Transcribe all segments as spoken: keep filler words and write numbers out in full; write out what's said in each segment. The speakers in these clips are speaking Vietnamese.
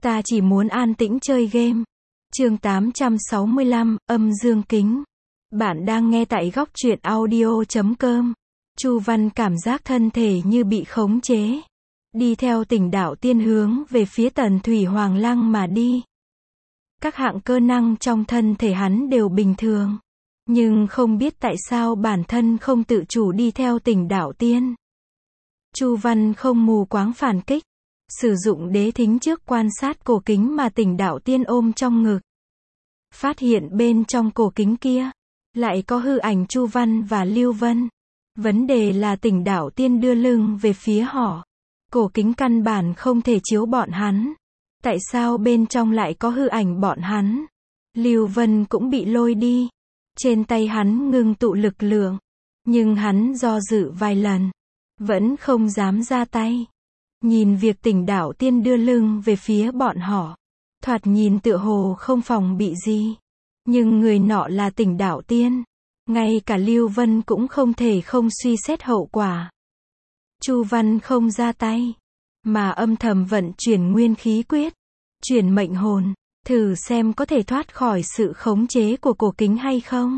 Ta chỉ muốn an tĩnh chơi game. Chương tám trăm sáu mươi lăm, âm dương kính. Bạn đang nghe tại góc truyện audio chấm com. Chu Văn cảm giác thân thể như bị khống chế. Đi theo Tỉnh Đạo Tiên hướng về phía Tần Thủy Hoàng Lăng mà đi. Các hạng cơ năng trong thân thể hắn đều bình thường. Nhưng không biết tại sao bản thân không tự chủ đi theo Tỉnh Đạo Tiên. Chu Văn không mù quáng phản kích. Sử dụng đế thính trước quan sát cổ kính mà Tỉnh Đạo Tiên ôm trong ngực. Phát hiện bên trong cổ kính kia, lại có hư ảnh Chu Văn và Lưu Vân. Vấn đề là Tỉnh Đạo Tiên đưa lưng về phía họ. Cổ kính căn bản không thể chiếu bọn hắn. Tại sao bên trong lại có hư ảnh bọn hắn? Lưu Vân cũng bị lôi đi. Trên tay hắn ngưng tụ lực lượng. Nhưng hắn do dự vài lần. Vẫn không dám ra tay. Nhìn việc Tỉnh Đạo Tiên đưa lưng về phía bọn họ. Thoạt nhìn tựa hồ không phòng bị gì. Nhưng người nọ là Tỉnh Đạo Tiên. Ngay cả Lưu Vân cũng không thể không suy xét hậu quả. Chu Văn không ra tay. Mà âm thầm vận chuyển nguyên khí quyết. Chuyển mệnh hồn. Thử xem có thể thoát khỏi sự khống chế của cổ kính hay không.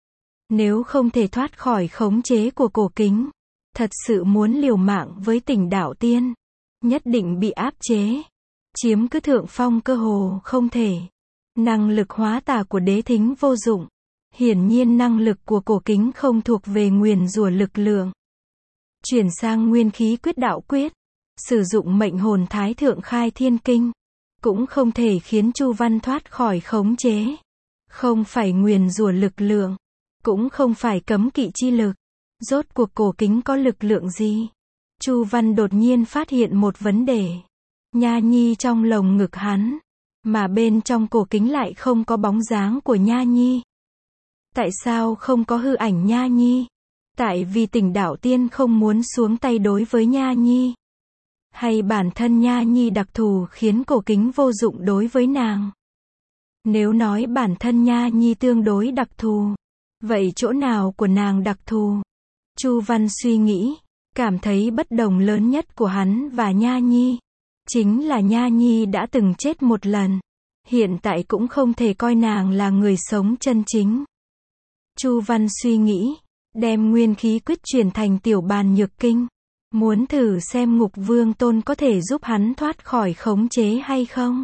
Nếu không thể thoát khỏi khống chế của cổ kính. Thật sự muốn liều mạng với Tỉnh Đạo Tiên. Nhất định bị áp chế. Chiếm cứ thượng phong cơ hồ không thể. Năng lực hóa tà của đế thính vô dụng. Hiển nhiên năng lực của cổ kính không thuộc về nguyền rủa lực lượng. Chuyển sang nguyên khí quyết đạo quyết. Sử dụng mệnh hồn thái thượng khai thiên kinh. Cũng không thể khiến Chu Văn thoát khỏi khống chế. Không phải nguyền rủa lực lượng. Cũng không phải cấm kỵ chi lực. Rốt cuộc cổ kính có lực lượng gì? Chu Văn đột nhiên phát hiện một vấn đề. Nha Nhi trong lồng ngực hắn. Mà bên trong cổ kính lại không có bóng dáng của Nha Nhi. Tại sao không có hư ảnh Nha Nhi? Tại vì Tỉnh Đạo Tiên không muốn xuống tay đối với Nha Nhi. Hay bản thân Nha Nhi đặc thù khiến cổ kính vô dụng đối với nàng? Nếu nói bản thân Nha Nhi tương đối đặc thù. Vậy chỗ nào của nàng đặc thù? Chu Văn suy nghĩ. Cảm thấy bất đồng lớn nhất của hắn và Nha Nhi. Chính là Nha Nhi đã từng chết một lần. Hiện tại cũng không thể coi nàng là người sống chân chính. Chu Văn suy nghĩ. Đem nguyên khí quyết chuyển thành tiểu bàn nhược kinh. Muốn thử xem Ngục Vương Tôn có thể giúp hắn thoát khỏi khống chế hay không.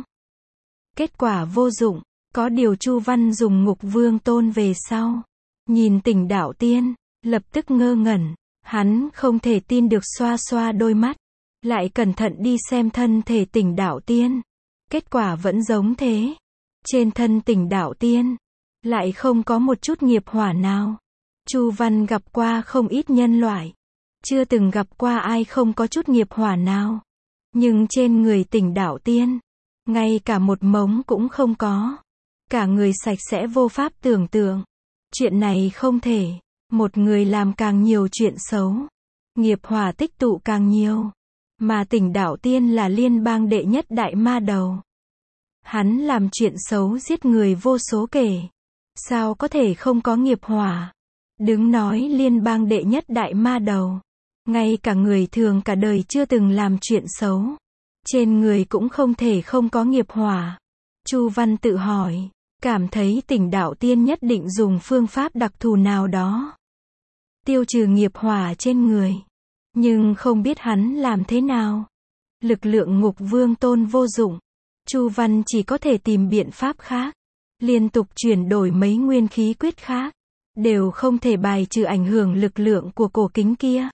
Kết quả vô dụng. Có điều Chu Văn dùng Ngục Vương Tôn về sau. Nhìn Tỉnh Đạo Tiên. Lập tức ngơ ngẩn. Hắn không thể tin được, xoa xoa đôi mắt. Lại cẩn thận đi xem thân thể Tỉnh Đạo Tiên. Kết quả vẫn giống thế. Trên thân Tỉnh Đạo Tiên. Lại không có một chút nghiệp hỏa nào. Chu Văn gặp qua không ít nhân loại. Chưa từng gặp qua ai không có chút nghiệp hỏa nào. Nhưng trên người Tỉnh Đạo Tiên. Ngay cả một mống cũng không có. Cả người sạch sẽ vô pháp tưởng tượng. Chuyện này không thể. Một người làm càng nhiều chuyện xấu. Nghiệp hỏa tích tụ càng nhiều. Mà Tỉnh Đạo Tiên là liên bang đệ nhất đại ma đầu. Hắn làm chuyện xấu giết người vô số kể. Sao có thể không có nghiệp hỏa? Đừng nói liên bang đệ nhất đại ma đầu. Ngay cả người thường cả đời chưa từng làm chuyện xấu. Trên người cũng không thể không có nghiệp hỏa. Chu Văn tự hỏi. Cảm thấy Tỉnh Đạo Tiên nhất định dùng phương pháp đặc thù nào đó. Tiêu trừ nghiệp hỏa trên người. Nhưng không biết hắn làm thế nào. Lực lượng Ngục Vương Tôn vô dụng. Chu Văn chỉ có thể tìm biện pháp khác. Liên tục chuyển đổi mấy nguyên khí quyết khác. Đều không thể bài trừ ảnh hưởng lực lượng của cổ kính kia.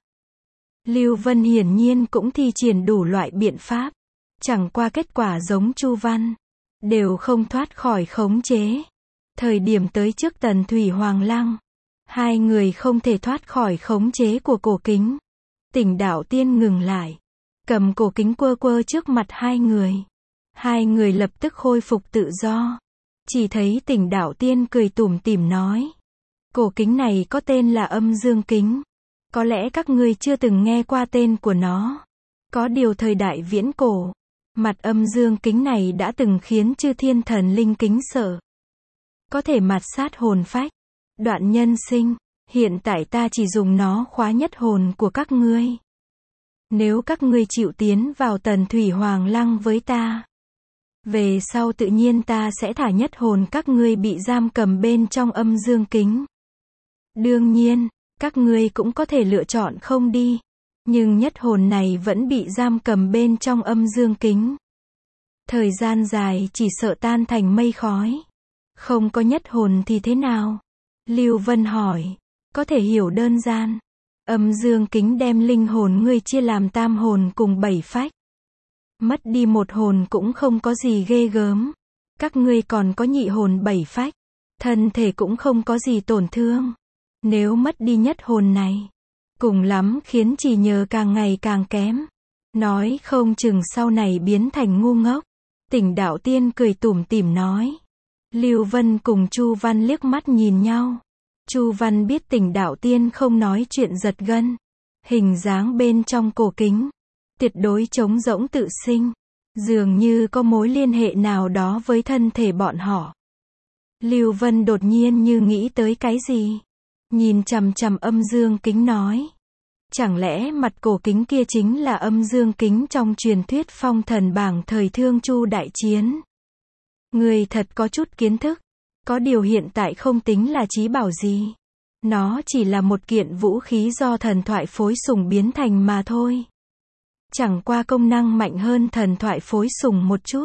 Lưu Vân hiển nhiên cũng thi triển đủ loại biện pháp. Chẳng qua kết quả giống Chu Văn. Đều không thoát khỏi khống chế. Thời điểm tới trước Tần Thủy Hoàng Lăng. Hai người không thể thoát khỏi khống chế của cổ kính. Tỉnh Đạo Tiên ngừng lại. Cầm cổ kính quơ quơ trước mặt hai người. Hai người lập tức khôi phục tự do. Chỉ thấy Tỉnh Đạo Tiên cười tủm tỉm nói. Cổ kính này có tên là âm dương kính. Có lẽ các ngươi chưa từng nghe qua tên của nó. Có điều thời đại viễn cổ. Mặt âm dương kính này đã từng khiến chư thiên thần linh kính sợ. Có thể mạt sát hồn phách. Đoạn nhân sinh. Hiện tại ta chỉ dùng nó khóa nhất hồn của các ngươi. Nếu các ngươi chịu tiến vào Tần Thủy Hoàng Lăng với ta, Về sau tự nhiên ta sẽ thả nhất hồn các ngươi bị giam cầm bên trong âm dương kính. Đương nhiên, các ngươi cũng có thể lựa chọn không đi. Nhưng nhất hồn này vẫn bị giam cầm bên trong âm dương kính. Thời gian dài chỉ sợ tan thành mây khói. Không có nhất hồn thì thế nào? Lưu Vân hỏi. Có thể hiểu đơn giản. Âm dương kính đem linh hồn ngươi chia làm tam hồn cùng bảy phách. Mất đi một hồn cũng không có gì ghê gớm. Các ngươi còn có nhị hồn bảy phách. Thân thể cũng không có gì tổn thương. Nếu mất đi nhất hồn này, cùng lắm khiến chỉ nhờ càng ngày càng kém. Nói không chừng sau này biến thành ngu ngốc. Tỉnh Đạo Tiên cười tủm tỉm nói. Lưu Vân cùng Chu Văn liếc mắt nhìn nhau. Chu Văn biết Tỉnh Đạo Tiên không nói chuyện giật gân. Hình dáng bên trong cổ kính, tuyệt đối trống rỗng tự sinh. Dường như có mối liên hệ nào đó với thân thể bọn họ. Lưu Vân đột nhiên như nghĩ tới cái gì. Nhìn chằm chằm âm dương kính nói. Chẳng lẽ mặt cổ kính kia chính là âm dương kính trong truyền thuyết phong thần bảng thời Thương Chu đại chiến? Người thật có chút kiến thức. Có điều hiện tại không tính là chí bảo gì. Nó chỉ là một kiện vũ khí do thần thoại phối sùng biến thành mà thôi. Chẳng qua công năng mạnh hơn thần thoại phối sùng một chút.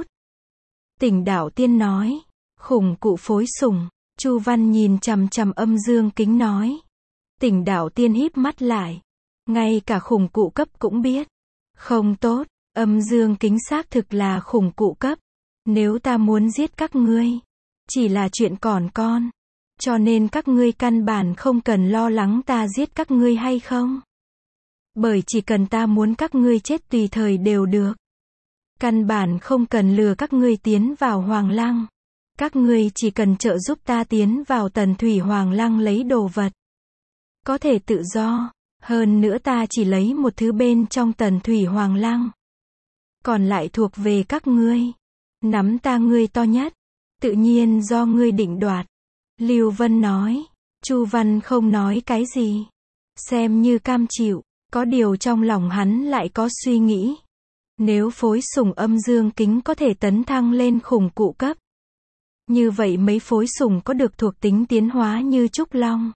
Tỉnh Đạo Tiên nói. Khủng cụ phối sùng. Chu Văn nhìn chằm chằm âm dương kính nói. Tỉnh Đạo Tiên híp mắt lại. Ngay cả khủng cụ cấp cũng biết. Không tốt, âm dương kính xác thực là khủng cụ cấp. Nếu ta muốn giết các ngươi, chỉ là chuyện còn con. Cho nên các ngươi căn bản không cần lo lắng ta giết các ngươi hay không. Bởi chỉ cần ta muốn các ngươi chết tùy thời đều được. Căn bản không cần lừa các ngươi tiến vào Hoàng Lăng. Các ngươi chỉ cần trợ giúp ta tiến vào Tần Thủy Hoàng Lăng lấy đồ vật. Có thể tự do. Hơn nữa ta chỉ lấy một thứ bên trong Tần Thủy Hoàng Lăng. Còn lại thuộc về các ngươi. Nắm ta ngươi to nhất. Tự nhiên do ngươi định đoạt. Lưu Vân nói. Chu Văn không nói cái gì. Xem như cam chịu. Có điều trong lòng hắn lại có suy nghĩ. Nếu phối sùng âm dương kính có thể tấn thăng lên khủng cụ cấp. Như vậy mấy phối sùng có được thuộc tính tiến hóa như Trúc Long,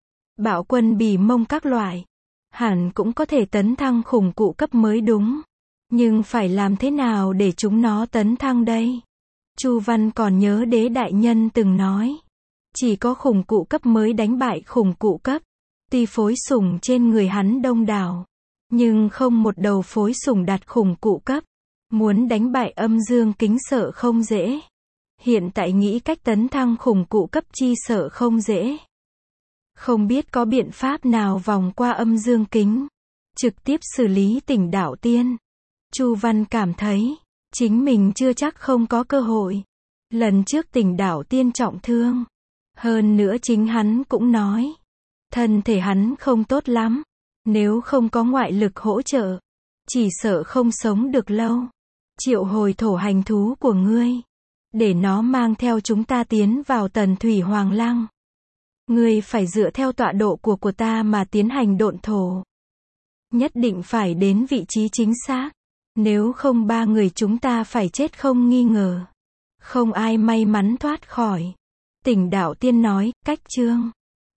Bạo Quân Bỉ Mông các loại. Hẳn cũng có thể tấn thăng khủng cụ cấp mới đúng. Nhưng phải làm thế nào để chúng nó tấn thăng đây? Chu Văn còn nhớ Đế đại nhân từng nói. Chỉ có khủng cụ cấp mới đánh bại khủng cụ cấp. Tuy phối sùng trên người hắn đông đảo. Nhưng không một đầu phối sùng đạt khủng cụ cấp. Muốn đánh bại âm dương kính sợ không dễ. Hiện tại nghĩ cách tấn thăng khủng cụ cấp chi sợ không dễ. Không biết có biện pháp nào vòng qua âm dương kính. Trực tiếp xử lý Tỉnh Đạo Tiên. Chu Văn cảm thấy. Chính mình chưa chắc không có cơ hội. Lần trước Tỉnh Đạo Tiên trọng thương. Hơn nữa chính hắn cũng nói. Thân thể hắn không tốt lắm. Nếu không có ngoại lực hỗ trợ. Chỉ sợ không sống được lâu. Triệu hồi thổ hành thú của ngươi. Để nó mang theo chúng ta tiến vào Tần Thủy Hoàng Lăng. Ngươi phải dựa theo tọa độ của của ta mà tiến hành độn thổ. Nhất định phải đến vị trí chính xác. Nếu không ba người chúng ta phải chết không nghi ngờ. Không ai may mắn thoát khỏi. Tỉnh Đạo Tiên nói, cách chương.